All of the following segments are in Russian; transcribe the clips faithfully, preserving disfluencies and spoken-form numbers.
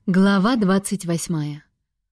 Глава двадцать восьмая.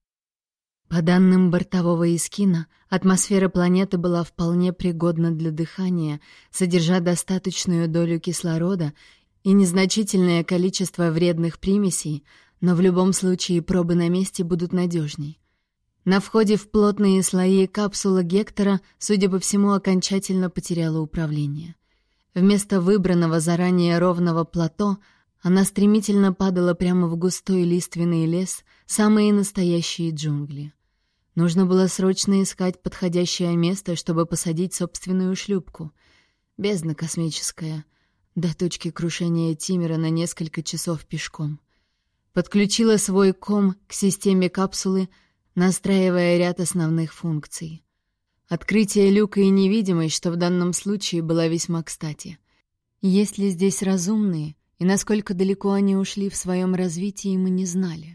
По данным бортового эскина, атмосфера планеты была вполне пригодна для дыхания, содержа достаточную долю кислорода и незначительное количество вредных примесей, но в любом случае пробы на месте будут надежней. На входе в плотные слои капсула Гектора, судя по всему, окончательно потеряла управление. Вместо выбранного заранее ровного плато она стремительно падала прямо в густой лиственный лес, самые настоящие джунгли. Нужно было срочно искать подходящее место, чтобы посадить собственную шлюпку. Бездна космическая. До точки крушения Тиммера на несколько часов пешком. Подключила свой ком к системе капсулы, настраивая ряд основных функций. Открытие люка и невидимость, что в данном случае была весьма кстати. Есть ли здесь разумные, и насколько далеко они ушли в своем развитии, мы не знали.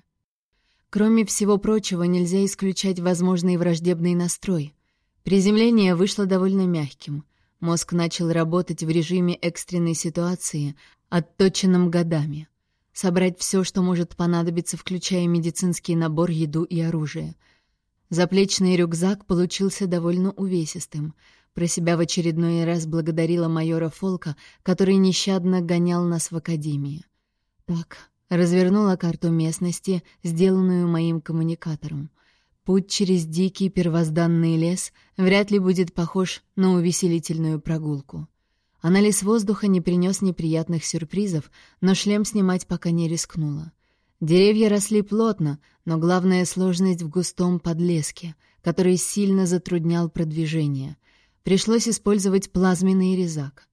Кроме всего прочего, нельзя исключать возможный враждебный настрой. Приземление вышло довольно мягким. Мозг начал работать в режиме экстренной ситуации, отточенном годами. Собрать все, что может понадобиться, включая медицинский набор, еду и оружие. Заплечный рюкзак получился довольно увесистым. Про себя в очередной раз благодарила майора Фолка, который нещадно гонял нас в академии. Так, развернула карту местности, сделанную моим коммуникатором. Путь через дикий первозданный лес вряд ли будет похож на увеселительную прогулку. Анализ воздуха не принес неприятных сюрпризов, но шлем снимать пока не рискнула. Деревья росли плотно, но главная сложность в густом подлеске, который сильно затруднял продвижение. Пришлось использовать плазменный резак.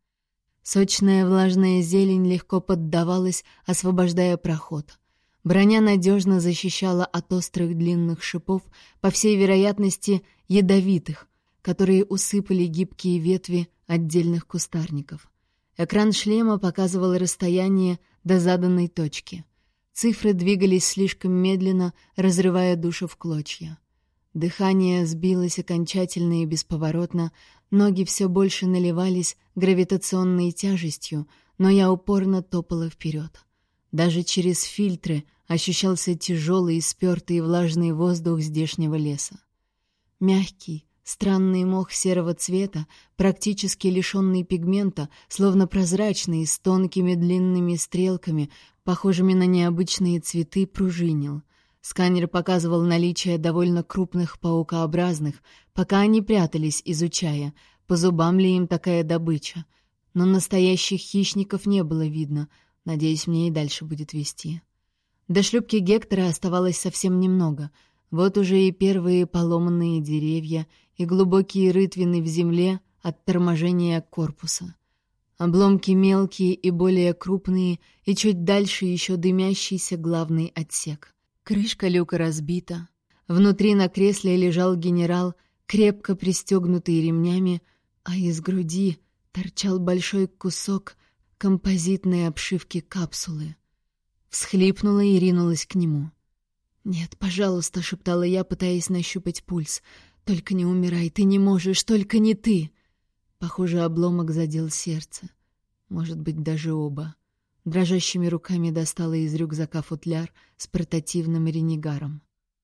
Сочная влажная зелень легко поддавалась, освобождая проход. Броня надежно защищала от острых длинных шипов, по всей вероятности, ядовитых, которые усыпали гибкие ветви отдельных кустарников. Экран шлема показывал расстояние до заданной точки. Цифры двигались слишком медленно, разрывая душу в клочья. Дыхание сбилось окончательно и бесповоротно, ноги все больше наливались гравитационной тяжестью, но я упорно топала вперед. Даже через фильтры ощущался тяжелый, спертый и влажный воздух здешнего леса. Мягкий, странный мох серого цвета, практически лишенный пигмента, словно прозрачный, с тонкими длинными стрелками, похожими на необычные цветы, пружинил. Сканер показывал наличие довольно крупных паукообразных, пока они прятались, изучая, по зубам ли им такая добыча. Но настоящих хищников не было видно. Надеюсь, мне и дальше будет вести. До шлюпки Гектора оставалось совсем немного. Вот уже и первые поломанные деревья, и глубокие рытвины в земле от торможения корпуса. Обломки мелкие и более крупные, и чуть дальше еще дымящийся главный отсек. Крышка люка разбита. Внутри на кресле лежал генерал, крепко пристегнутый ремнями, а из груди торчал большой кусок композитной обшивки капсулы. Всхлипнула и ринулась к нему. «Нет, пожалуйста», — шептала я, пытаясь нащупать пульс. «Только не умирай, ты не можешь, только не ты!» Похоже, обломок задел сердце. Может быть, даже оба. Дрожащими руками достала из рюкзака футляр с портативным ренегаром.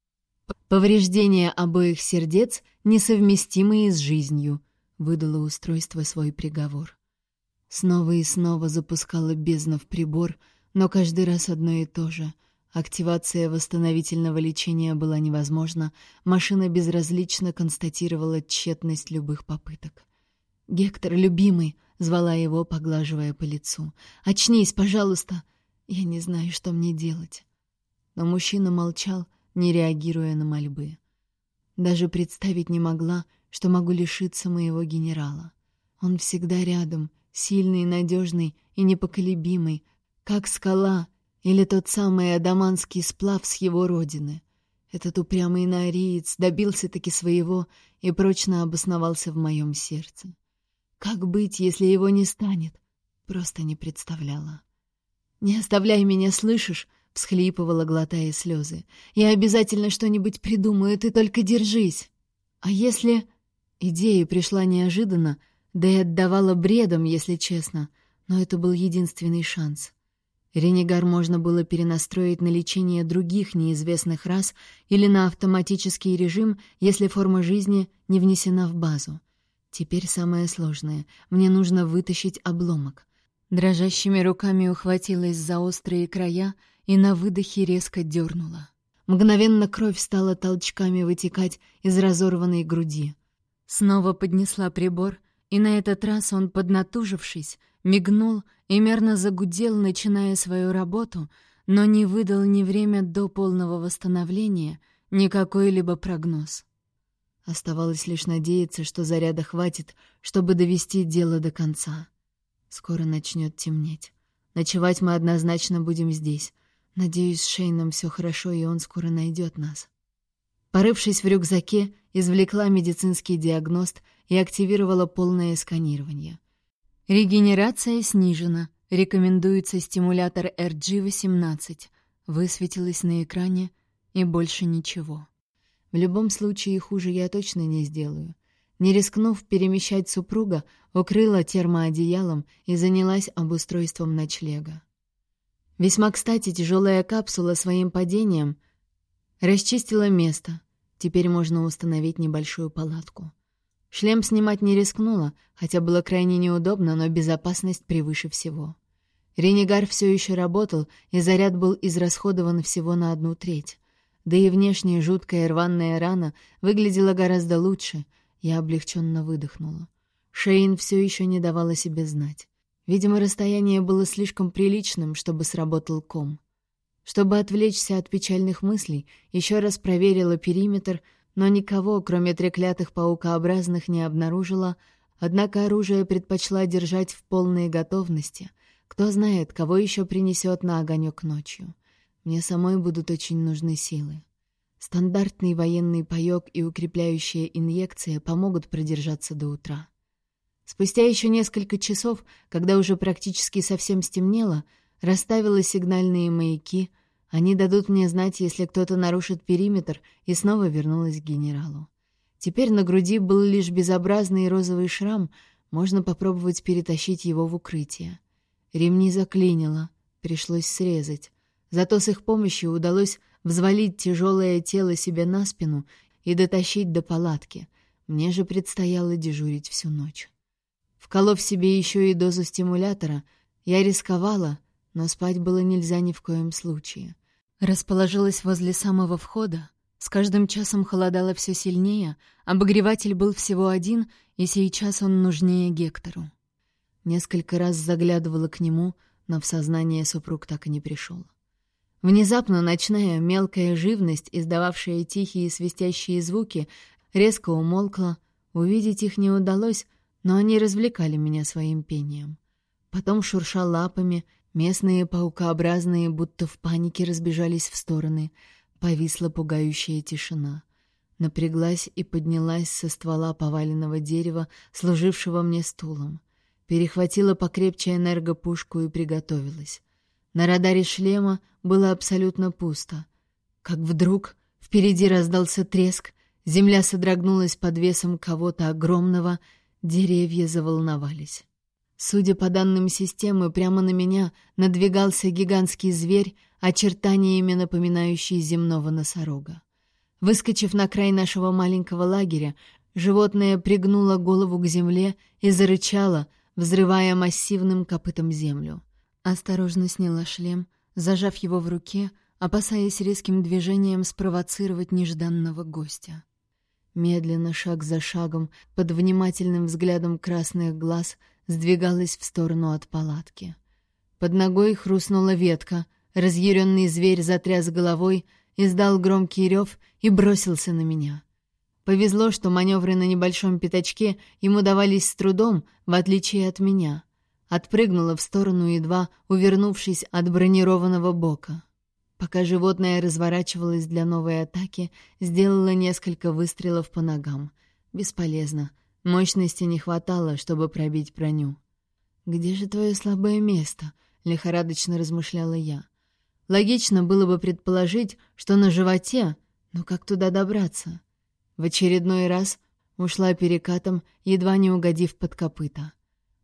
«Повреждения обоих сердец, несовместимые с жизнью», — выдало устройство свой приговор. Снова и снова запускала бездна в прибор, но каждый раз одно и то же. Активация восстановительного лечения была невозможна, машина безразлично констатировала тщетность любых попыток. «Гектор, любимый!» — звала его, поглаживая по лицу. «Очнись, пожалуйста! Я не знаю, что мне делать». Но мужчина молчал, не реагируя на мольбы. Даже представить не могла, что могу лишиться моего генерала. Он всегда рядом, сильный, надежный и непоколебимый, как скала или тот самый адамантский сплав с его родины. Этот упрямый нариец добился-таки своего и прочно обосновался в моем сердце. Как быть, если его не станет? Просто не представляла. «Не оставляй меня, слышишь?» — всхлипывала, глотая слезы. «Я обязательно что-нибудь придумаю, ты только держись!» «А если...» Идея пришла неожиданно, да и отдавала бредом, если честно, но это был единственный шанс. Ренегар можно было перенастроить на лечение других неизвестных рас или на автоматический режим, если форма жизни не внесена в базу. Теперь самое сложное. Мне нужно вытащить обломок. Дрожащими руками ухватилась за острые края и на выдохе резко дернула. Мгновенно кровь стала толчками вытекать из разорванной груди. Снова поднесла прибор, и на этот раз он, поднатужившись, мигнул и мерно загудел, начиная свою работу, но не выдал ни время до полного восстановления, ни какой-либо прогноз. Оставалось лишь надеяться, что заряда хватит, чтобы довести дело до конца. Скоро начнет темнеть. Ночевать мы однозначно будем здесь. Надеюсь, с Шейном все хорошо, и он скоро найдет нас. Порывшись в рюкзаке, извлекла медицинский диагност и активировала полное сканирование. Регенерация снижена. Рекомендуется стимулятор эр джи восемнадцать. Высветилось на экране, и больше ничего. В любом случае, хуже я точно не сделаю. Не рискнув перемещать супруга, укрыла термоодеялом и занялась обустройством ночлега. Весьма кстати, тяжелая капсула своим падением расчистила место. Теперь можно установить небольшую палатку. Шлем снимать не рискнула, хотя было крайне неудобно, но безопасность превыше всего. Ренегар все еще работал, и заряд был израсходован всего на одну треть. Да и внешне жуткая рваная рана выглядела гораздо лучше. Я облегченно выдохнула. Шейн все еще не давал о себе знать. Видимо, расстояние было слишком приличным, чтобы сработал ком. Чтобы отвлечься от печальных мыслей, еще раз проверила периметр, но никого, кроме треклятых паукообразных, не обнаружила, однако оружие предпочла держать в полной готовности. Кто знает, кого еще принесет на огонек ночью. Мне самой будут очень нужны силы. Стандартный военный паёк и укрепляющая инъекция помогут продержаться до утра. Спустя еще несколько часов, когда уже практически совсем стемнело, расставила сигнальные маяки. Они дадут мне знать, если кто-то нарушит периметр, и снова вернулась к генералу. Теперь на груди был лишь безобразный розовый шрам, можно попробовать перетащить его в укрытие. Ремни заклинило, пришлось срезать. Зато с их помощью удалось взвалить тяжелое тело себе на спину и дотащить до палатки. Мне же предстояло дежурить всю ночь. Вколов себе еще и дозу стимулятора, я рисковала, но спать было нельзя ни в коем случае. Расположилась возле самого входа. С каждым часом холодало все сильнее, обогреватель был всего один, и сейчас он нужнее Гектору. Несколько раз заглядывала к нему, но в сознание супруг так и не пришел. Внезапно ночная мелкая живность, издававшая тихие свистящие звуки, резко умолкла. Увидеть их не удалось, но они развлекали меня своим пением. Потом, шурша лапами, местные паукообразные будто в панике разбежались в стороны. Повисла пугающая тишина. Напряглась и поднялась со ствола поваленного дерева, служившего мне стулом. Перехватила покрепче энергопушку и приготовилась. На радаре шлема было абсолютно пусто. Как вдруг впереди раздался треск, земля содрогнулась под весом кого-то огромного, деревья заволновались. Судя по данным системы, прямо на меня надвигался гигантский зверь, очертаниями напоминающий земного носорога. Выскочив на край нашего маленького лагеря, животное пригнуло голову к земле и зарычало, взрывая массивным копытом землю. Осторожно сняла шлем, зажав его в руке, опасаясь резким движением спровоцировать нежданного гостя. Медленно, шаг за шагом, под внимательным взглядом красных глаз, сдвигалась в сторону от палатки. Под ногой хрустнула ветка, разъяренный зверь затряс головой, издал громкий рев и бросился на меня. Повезло, что маневры на небольшом пятачке ему давались с трудом, в отличие от меня. Отпрыгнула в сторону, едва увернувшись от бронированного бока. Пока животное разворачивалось для новой атаки, сделала несколько выстрелов по ногам. Бесполезно. Мощности не хватало, чтобы пробить броню. «Где же твое слабое место?» — лихорадочно размышляла я. Логично было бы предположить, что на животе, но как туда добраться? В очередной раз ушла перекатом, едва не угодив под копыта.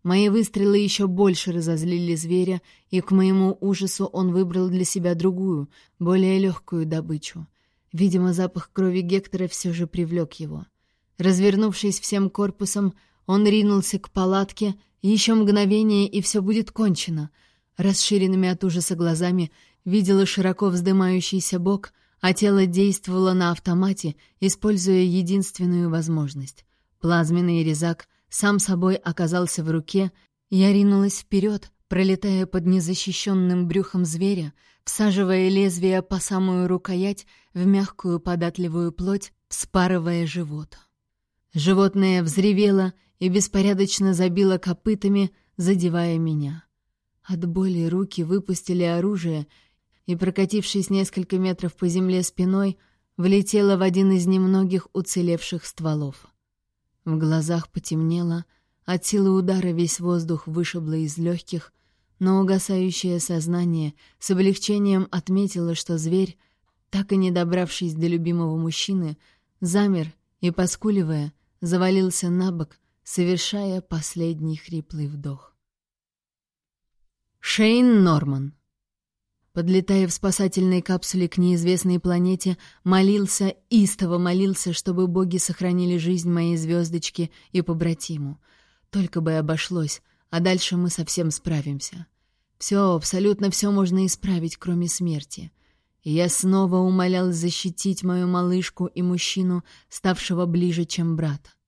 Мои выстрелы еще больше разозлили зверя, и к моему ужасу он выбрал для себя другую, более легкую добычу. Видимо, запах крови Гектора все же привлек его. Развернувшись всем корпусом, он ринулся к палатке, еще мгновение, и все будет кончено. Расширенными от ужаса глазами видела широко вздымающийся бок, а тело действовало на автомате, используя единственную возможность. Плазменный резак сам собой оказался в руке, я ринулась вперед, пролетая под незащищенным брюхом зверя, всаживая лезвие по самую рукоять в мягкую податливую плоть, вспарывая живот. Животное взревело и беспорядочно забило копытами, задевая меня. От боли руки выпустили оружие, и, прокатившись несколько метров по земле спиной, влетела в один из немногих уцелевших стволов. В глазах потемнело, от силы удара весь воздух вышибло из легких, но угасающее сознание с облегчением отметило, что зверь, так и не добравшись до любимого мужчины, замер и, поскуливая, завалился на бок, совершая последний хриплый вдох. Шейн Норман. Подлетая в спасательной капсуле к неизвестной планете, молился, истово молился, чтобы боги сохранили жизнь моей звездочки и побратиму. Только бы обошлось, а дальше мы совсем справимся. Все, абсолютно все можно исправить, кроме смерти. И я снова умолял защитить мою малышку и мужчину, ставшего ближе, чем брат.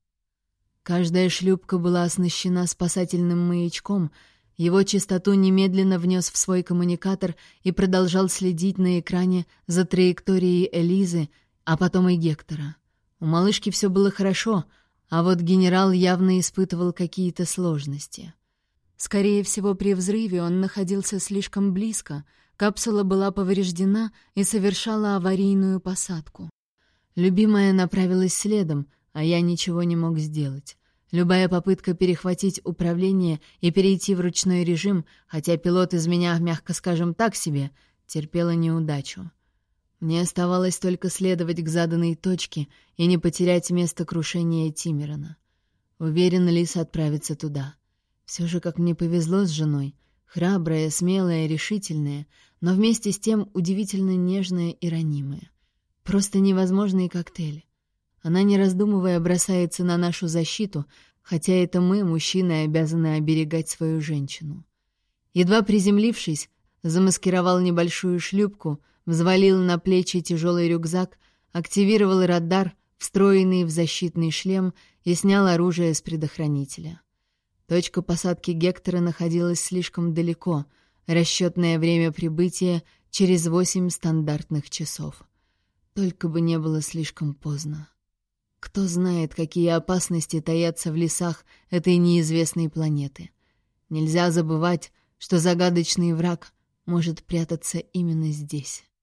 Каждая шлюпка была оснащена спасательным маячком. Его частоту немедленно внес в свой коммуникатор и продолжал следить на экране за траекторией Элизы, а потом и Гектора. У малышки все было хорошо, а вот генерал явно испытывал какие-то сложности. Скорее всего, при взрыве он находился слишком близко, капсула была повреждена и совершала аварийную посадку. Любимая направилась следом, а я ничего не мог сделать. Любая попытка перехватить управление и перейти в ручной режим, хотя пилот из меня, мягко скажем, так себе, терпела неудачу. Мне оставалось только следовать к заданной точке и не потерять место крушения Тимирана. Уверен, Лис отправится туда. Все же, как мне повезло с женой, храбрая, смелая, решительная, но вместе с тем удивительно нежная и ранимая. Просто невозможный коктейль. Она, не раздумывая, бросается на нашу защиту, хотя это мы, мужчины, обязаны оберегать свою женщину. Едва приземлившись, замаскировал небольшую шлюпку, взвалил на плечи тяжелый рюкзак, активировал радар, встроенный в защитный шлем, и снял оружие с предохранителя. Точка посадки Гектора находилась слишком далеко, расчетное время прибытия — через восемь стандартных часов. Только бы не было слишком поздно. Кто знает, какие опасности таятся в лесах этой неизвестной планеты. Нельзя забывать, что загадочный враг может прятаться именно здесь.